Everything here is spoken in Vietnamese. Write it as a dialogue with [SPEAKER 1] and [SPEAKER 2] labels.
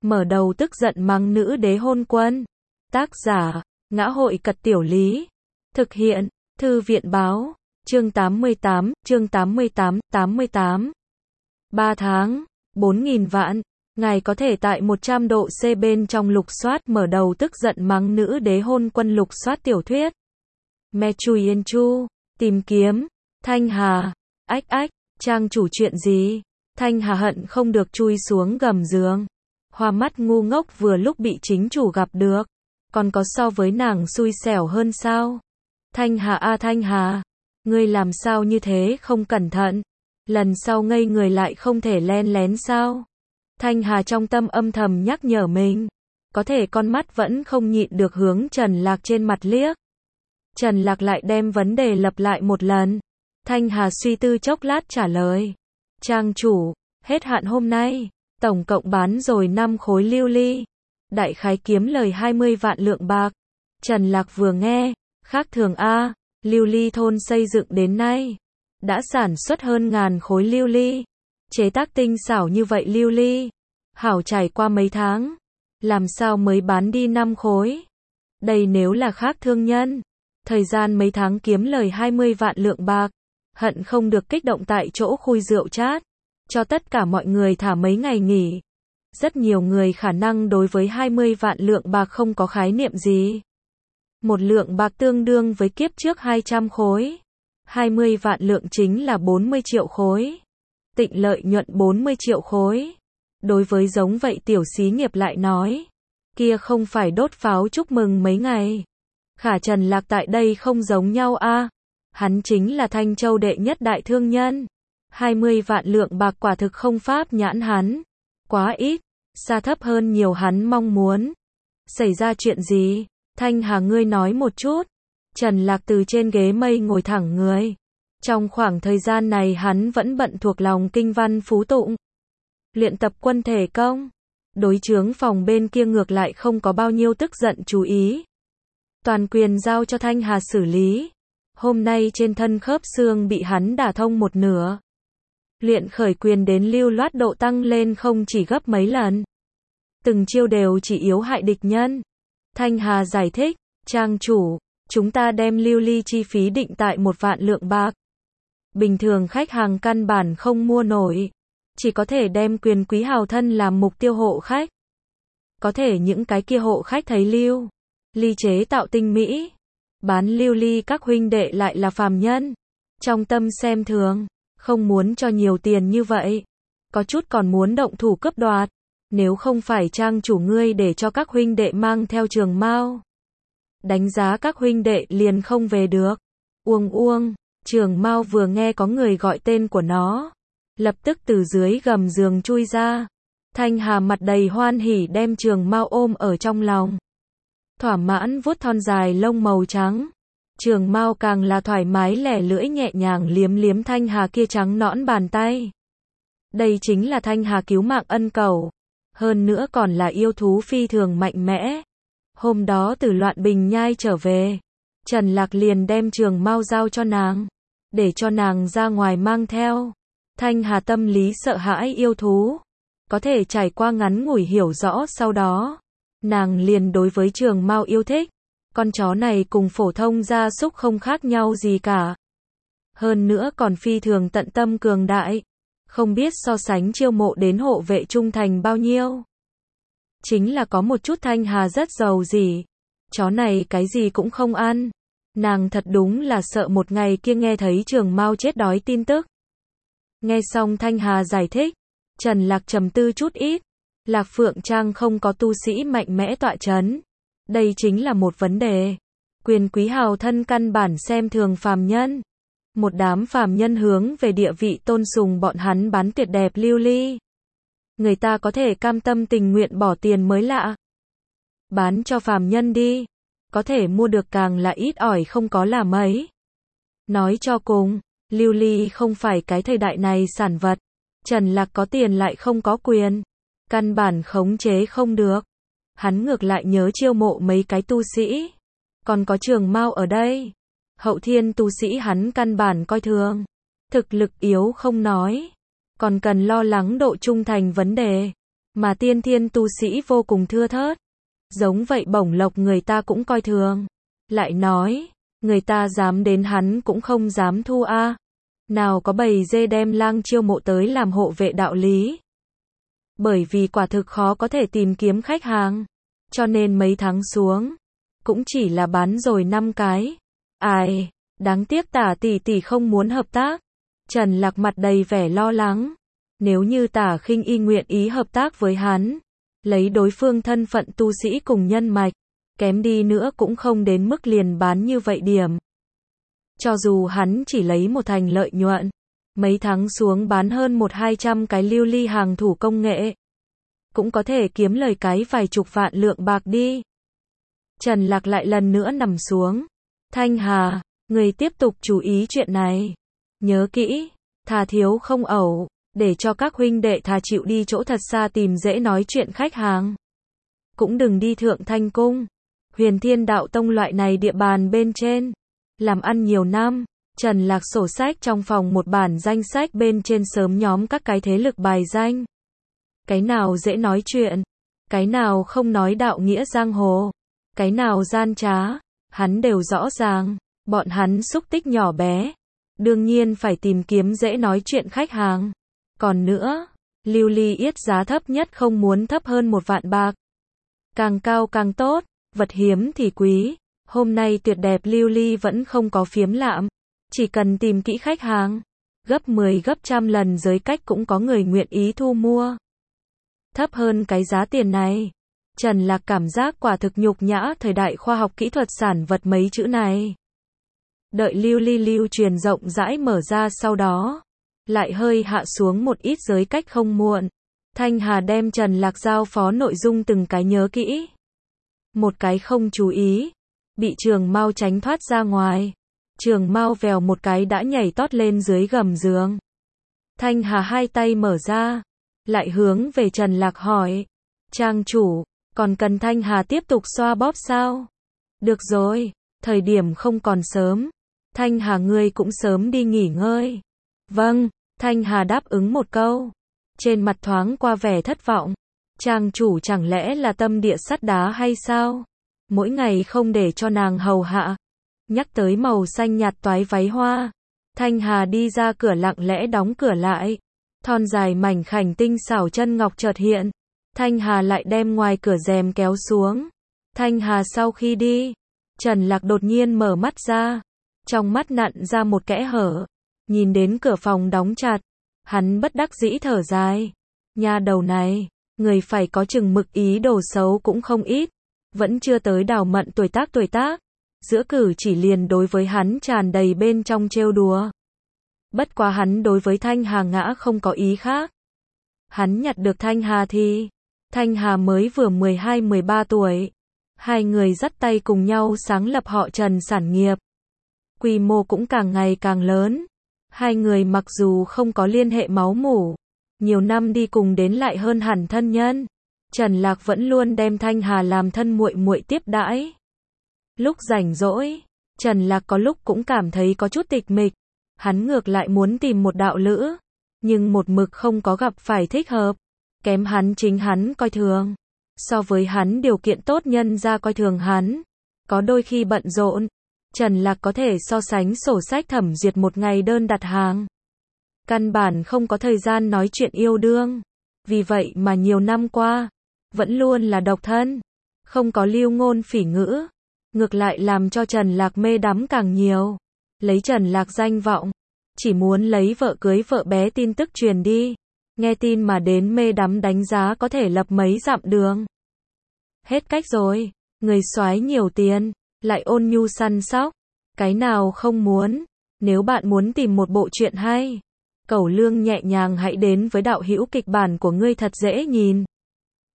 [SPEAKER 1] mở đầu tức giận mắng nữ đế hôn quân. Tác giả, Ngã hội Cật Tiểu Lý. Thực hiện, Thư viện Báo. Chương 88, chương 88. 3 tháng, 4.000 vạn. Ngài có thể tại 100 độ C bên trong lục soát mở đầu tức giận mắng nữ đế hôn quân lục soát tiểu thuyết. Me Chui Yên Chu, tìm kiếm, Thanh Hà, ách, trang chủ chuyện gì? Thanh Hà hận không được chui xuống gầm giường. Hoa mắt ngu ngốc vừa lúc bị chính chủ gặp được. Còn có so với nàng xui xẻo hơn sao? Thanh Hà a Thanh Hà, ngươi làm sao như thế không cẩn thận? Lần sau ngây người lại không thể len lén sao? Thanh Hà trong tâm âm thầm nhắc nhở mình. Có thể con mắt vẫn không nhịn được hướng Trần Lạc trên mặt liếc. Trần Lạc lại đem vấn đề lặp lại một lần. Thanh Hà suy tư chốc lát trả lời. Trang chủ, hết hạn hôm nay, tổng cộng bán rồi 5 khối lưu ly. Đại khái kiếm lời 20 vạn lượng bạc. Trần Lạc vừa nghe, khác thường a, lưu ly thôn xây dựng đến nay, đã sản xuất hơn ngàn khối lưu ly. Chế tác tinh xảo như vậy lưu ly, hảo trải qua mấy tháng, làm sao mới bán đi 5 khối. Đây nếu là khác thương nhân, thời gian mấy tháng kiếm lời 20 vạn lượng bạc, hận không được kích động tại chỗ khui rượu chát, cho tất cả mọi người thả mấy ngày nghỉ. Rất nhiều người khả năng đối với 20 vạn lượng bạc không có khái niệm gì. Một lượng bạc tương đương với kiếp trước 200 khối. 20 vạn lượng chính là 40 triệu khối. Tịnh lợi nhuận 40 triệu khối. Đối với giống vậy tiểu xí nghiệp lại nói, kia không phải đốt pháo chúc mừng mấy ngày. Khả Trần Lạc tại đây không giống nhau a. Hắn chính là Thanh Châu đệ nhất đại thương nhân. 20 vạn lượng bạc quả thực không pháp nhãn hắn. Quá ít, xa thấp hơn nhiều hắn mong muốn. Xảy ra chuyện gì? Thanh Hà ngươi nói một chút. Trần Lạc từ trên ghế mây ngồi thẳng người. Trong khoảng thời gian này hắn vẫn bận thuộc lòng kinh văn phú tụng, luyện tập quân thể công. Đối chướng phòng bên kia ngược lại không có bao nhiêu tức giận chú ý. Toàn quyền giao cho Thanh Hà xử lý. Hôm nay trên thân khớp xương bị hắn đả thông một nửa. Luyện khởi quyền đến lưu loát độ tăng lên không chỉ gấp mấy lần. Từng chiêu đều chỉ yếu hại địch nhân. Thanh Hà giải thích, trang chủ, chúng ta đem lưu ly chi phí định tại 1 vạn lượng bạc. Bình thường khách hàng căn bản không mua nổi. Chỉ có thể đem quyền quý hào thân làm mục tiêu hộ khách. Có thể những cái kia hộ khách thấy lưu ly chế tạo tinh mỹ, bán lưu ly các huynh đệ lại là phàm nhân. Trong tâm xem thường, không muốn cho nhiều tiền như vậy. Có chút còn muốn động thủ cướp đoạt. Nếu không phải trang chủ ngươi để cho các huynh đệ mang theo Trường Mao, đánh giá các huynh đệ liền không về được. Uông, Trường Mao vừa nghe có người gọi tên của nó, lập tức từ dưới gầm giường chui ra. Thanh Hà mặt đầy hoan hỉ đem Trường Mao ôm ở trong lòng. Thỏa mãn vuốt thon dài lông màu trắng. Trường Mao càng là thoải mái lẻ lưỡi nhẹ nhàng liếm Thanh Hà kia trắng nõn bàn tay. Đây chính là Thanh Hà cứu mạng ân cẩu. Hơn nữa còn là yêu thú phi thường mạnh mẽ. Hôm đó từ Loạn Bình Nhai trở về, Trần Lạc liền đem Trường Mao giao cho nàng, để cho nàng ra ngoài mang theo. Thanh Hà tâm lý sợ hãi yêu thú, có thể trải qua ngắn ngủi hiểu rõ sau đó, nàng liền đối với Trường Mao yêu thích. Con chó này cùng phổ thông gia súc không khác nhau gì cả. Hơn nữa còn phi thường tận tâm cường đại. Không biết so sánh chiêu mộ đến hộ vệ trung thành bao nhiêu. Chính là có một chút Thanh Hà rất giàu gì. Chó này cái gì cũng không ăn. Nàng thật đúng là sợ một ngày kia nghe thấy Trường Mao chết đói tin tức. Nghe xong Thanh Hà giải thích, Trần Lạc trầm tư chút ít. Lạc Phượng Trang không có tu sĩ mạnh mẽ tọa chấn. Đây chính là một vấn đề. Quyền quý hào thân căn bản xem thường phàm nhân. Một đám phàm nhân hướng về địa vị tôn sùng bọn hắn bán tuyệt đẹp lưu ly. Người ta có thể cam tâm tình nguyện bỏ tiền mới lạ. Bán cho phàm nhân đi. Có thể mua được càng là ít ỏi không có là mấy. Nói cho cùng, lưu ly không phải cái thời đại này sản vật. Trần Lạc có tiền lại không có quyền. Căn bản khống chế không được. Hắn ngược lại nhớ chiêu mộ mấy cái tu sĩ. Còn có Trường Mao ở đây. Hậu thiên tu sĩ hắn căn bản coi thường. Thực lực yếu không nói. Còn cần lo lắng độ trung thành vấn đề. mà tiên thiên tu sĩ vô cùng thưa thớt. Giống vậy bổng lộc người ta cũng coi thường. Lại nói, người ta dám đến hắn cũng không dám thu a. Nào có bầy dê đem lang chiêu mộ tới làm hộ vệ đạo lý. Bởi vì quả thực khó có thể tìm kiếm khách hàng. Cho nên mấy tháng xuống, cũng chỉ là bán rồi 5 cái. Ai, đáng tiếc Tả tỷ tỷ không muốn hợp tác. Trần Lạc mặt đầy vẻ lo lắng. Nếu như Tả Khinh Y nguyện ý hợp tác với hắn, lấy đối phương thân phận tu sĩ cùng nhân mạch, kém đi nữa cũng không đến mức liền bán như vậy điểm. Cho dù hắn chỉ lấy một thành lợi nhuận, mấy tháng xuống bán hơn 100-200 cái lưu ly hàng thủ công nghệ, cũng có thể kiếm lời cái vài chục vạn lượng bạc đi. Trần Lạc lại lần nữa nằm xuống. Thanh Hà, người tiếp tục chú ý chuyện này. Nhớ kỹ, thà thiếu không ẩu, để cho các huynh đệ thà chịu đi chỗ thật xa tìm dễ nói chuyện khách hàng. Cũng đừng đi Thượng Thanh Cung, Huyền Thiên Đạo Tông loại này địa bàn bên trên. Làm ăn nhiều năm, Trần Lạc sổ sách trong phòng một bản danh sách bên trên sớm nhóm các cái thế lực bài danh. Cái nào dễ nói chuyện, cái nào không nói đạo nghĩa giang hồ, cái nào gian trá, hắn đều rõ ràng. Bọn hắn xúc tích nhỏ bé, đương nhiên phải tìm kiếm dễ nói chuyện khách hàng. Còn nữa, lưu ly yết giá thấp nhất không muốn thấp hơn 1 vạn bạc. Càng cao càng tốt, vật hiếm thì quý. Hôm nay tuyệt đẹp lưu ly vẫn không có phiếm lạm. Chỉ cần tìm kỹ khách hàng, gấp 10 gấp trăm lần giới cách cũng có người nguyện ý thu mua. Thấp hơn cái giá tiền này, Trần Lạc cảm giác quả thực nhục nhã thời đại khoa học kỹ thuật sản vật mấy chữ này. Đợi lưu ly lưu truyền rộng rãi mở ra sau đó, lại hơi hạ xuống một ít giới cách không muộn. Thanh Hà đem Trần Lạc giao phó nội dung từng cái nhớ kỹ. Một cái không chú ý, bị Trường Mao tránh thoát ra ngoài. Trường Mao vèo một cái đã nhảy tót lên dưới gầm giường. Thanh Hà hai tay mở ra, lại hướng về Trần Lạc hỏi. Trang chủ, còn cần Thanh Hà tiếp tục xoa bóp sao? Được rồi, thời điểm không còn sớm. Thanh Hà ngươi cũng sớm đi nghỉ ngơi. Vâng, Thanh Hà đáp ứng một câu. Trên mặt thoáng qua vẻ thất vọng. Trang chủ chẳng lẽ là tâm địa sắt đá hay sao? Mỗi ngày không để cho nàng hầu hạ. Nhắc tới màu xanh nhạt toái váy hoa, Thanh Hà đi ra cửa lặng lẽ đóng cửa lại. Thon dài mảnh khảnh tinh xảo chân ngọc chợt hiện. Thanh Hà lại đem ngoài cửa rèm kéo xuống. Thanh Hà sau khi đi, Trần Lạc đột nhiên mở mắt ra. Trong mắt nặn ra một kẽ hở. Nhìn đến cửa phòng đóng chặt, hắn bất đắc dĩ thở dài. Nha đầu này, người phải có chừng mực, ý đồ xấu cũng không ít. Vẫn chưa tới Đào Mận tuổi tác. Giữa cử chỉ liền đối với hắn tràn đầy bên trong trêu đùa. Bất quá hắn đối với Thanh Hà ngã không có ý khác. Hắn nhặt được Thanh Hà thì, Thanh Hà mới vừa 12-13 tuổi. Hai người dắt tay cùng nhau sáng lập họ Trần sản nghiệp. Quy mô cũng càng ngày càng lớn. Hai người mặc dù không có liên hệ máu mủ, nhiều năm đi cùng đến lại hơn hẳn thân nhân. Trần Lạc vẫn luôn đem Thanh Hà làm thân muội muội tiếp đãi. Lúc rảnh rỗi, Trần Lạc có lúc cũng cảm thấy có chút tịch mịch. Hắn ngược lại muốn tìm một đạo lữ, nhưng một mực không có gặp phải thích hợp. Kém hắn chính hắn coi thường. So với hắn điều kiện tốt nhân ra coi thường hắn. Có đôi khi bận rộn, Trần Lạc có thể so sánh sổ sách thẩm duyệt một ngày đơn đặt hàng. Căn bản không có thời gian nói chuyện yêu đương. Vì vậy mà nhiều năm qua, vẫn luôn là độc thân. Không có lưu ngôn phỉ ngữ. Ngược lại làm cho Trần Lạc mê đắm càng nhiều. Lấy Trần Lạc danh vọng, chỉ muốn lấy vợ cưới vợ bé tin tức truyền đi. Nghe tin mà đến mê đắm đánh giá có thể lập mấy dặm đường. Hết cách rồi, người soái nhiều tiền, lại ôn nhu săn sóc. Cái nào không muốn. Nếu bạn muốn tìm một bộ truyện hay, cẩu lương nhẹ nhàng hãy đến với Đạo Hữu Kịch Bản của ngươi thật dễ nhìn.